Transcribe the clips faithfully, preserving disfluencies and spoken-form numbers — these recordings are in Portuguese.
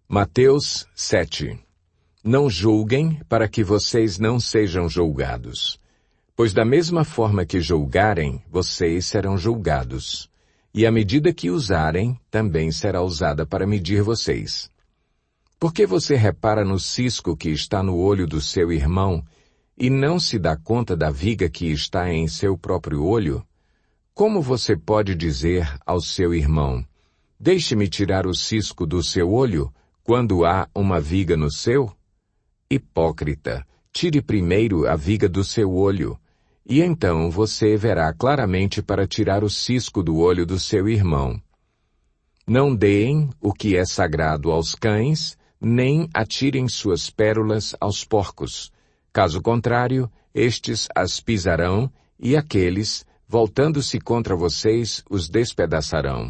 Mateus sete. Não julguem para que vocês não sejam julgados. Pois da mesma forma que julgarem, vocês serão julgados. E a medida que usarem, também será usada para medir vocês. Por que você repara no cisco que está no olho do seu irmão e não se dá conta da viga que está em seu próprio olho? Como você pode dizer ao seu irmão, deixe-me tirar o cisco do seu olho, quando há uma viga no seu? Hipócrita, tire primeiro a viga do seu olho, e então você verá claramente para tirar o cisco do olho do seu irmão. Não deem o que é sagrado aos cães, nem atirem suas pérolas aos porcos. Caso contrário, estes as pisarão, e aqueles, voltando-se contra vocês, os despedaçarão.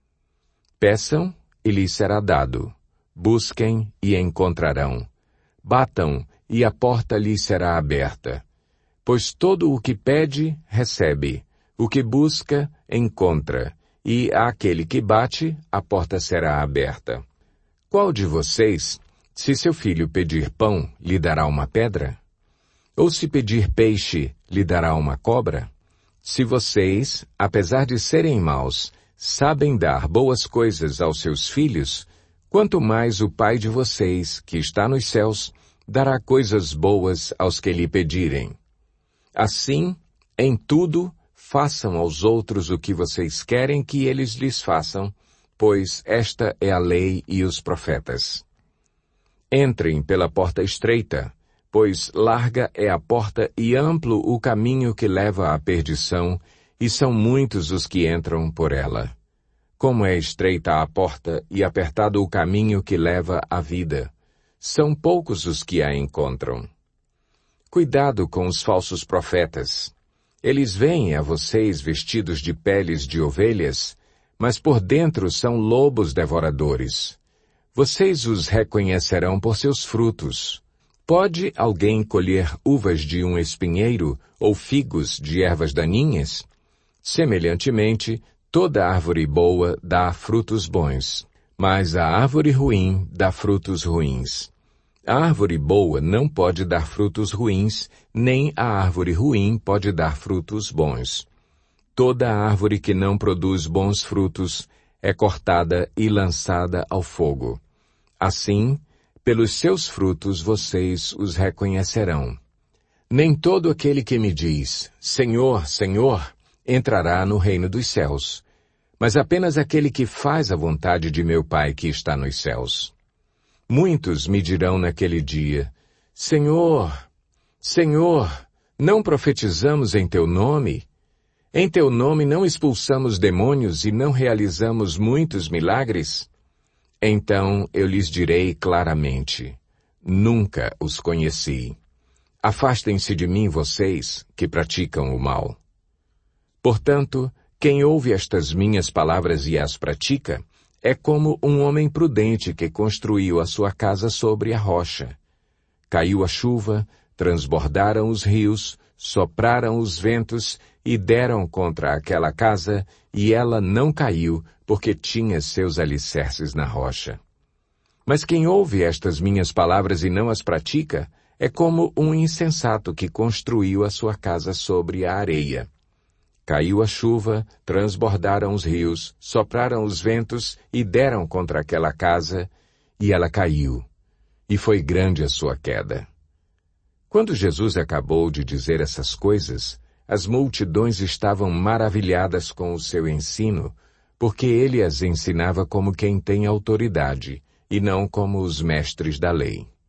Peçam, e lhes será dado. Busquem, e encontrarão. Batam, e a porta lhes será aberta. Pois todo o que pede, recebe. O que busca, encontra. E àquele que bate, a porta será aberta. Qual de vocês, se seu filho pedir pão, lhe dará uma pedra? Ou se pedir peixe, lhe dará uma cobra? Se vocês, apesar de serem maus, sabem dar boas coisas aos seus filhos, quanto mais o Pai de vocês, que está nos céus, dará coisas boas aos que lhe pedirem. Assim, em tudo, façam aos outros o que vocês querem que eles lhes façam, pois esta é a lei e os profetas. Entrem pela porta estreita, pois larga é a porta e amplo o caminho que leva à perdição, e são muitos os que entram por ela. Como é estreita a porta e apertado o caminho que leva à vida, são poucos os que a encontram. Cuidado com os falsos profetas. Eles vêm a vocês vestidos de peles de ovelhas, mas por dentro são lobos devoradores. Vocês os reconhecerão por seus frutos. Pode alguém colher uvas de um espinheiro ou figos de ervas daninhas? Semelhantemente, toda árvore boa dá frutos bons, mas a árvore ruim dá frutos ruins. A árvore boa não pode dar frutos ruins, nem a árvore ruim pode dar frutos bons. Toda árvore que não produz bons frutos é cortada e lançada ao fogo. Assim, pelos seus frutos vocês os reconhecerão. Nem todo aquele que me diz, Senhor, Senhor, entrará no reino dos céus, mas apenas aquele que faz a vontade de meu Pai que está nos céus. Muitos me dirão naquele dia, Senhor, Senhor, não profetizamos em teu nome? Em teu nome não expulsamos demônios e não realizamos muitos milagres? Então eu lhes direi claramente, nunca os conheci. Afastem-se de mim vocês que praticam o mal. Portanto, quem ouve estas minhas palavras e as pratica, é como um homem prudente que construiu a sua casa sobre a rocha. Caiu a chuva, transbordaram os rios, sopraram os ventos e deram contra aquela casa, e ela não caiu, porque tinha seus alicerces na rocha. Mas quem ouve estas minhas palavras e não as pratica, é como um insensato que construiu a sua casa sobre a areia. Caiu a chuva, transbordaram os rios, sopraram os ventos e deram contra aquela casa, e ela caiu, e foi grande a sua queda. Quando Jesus acabou de dizer essas coisas, as multidões estavam maravilhadas com o seu ensino, porque ele as ensinava como quem tem autoridade, e não como os mestres da lei.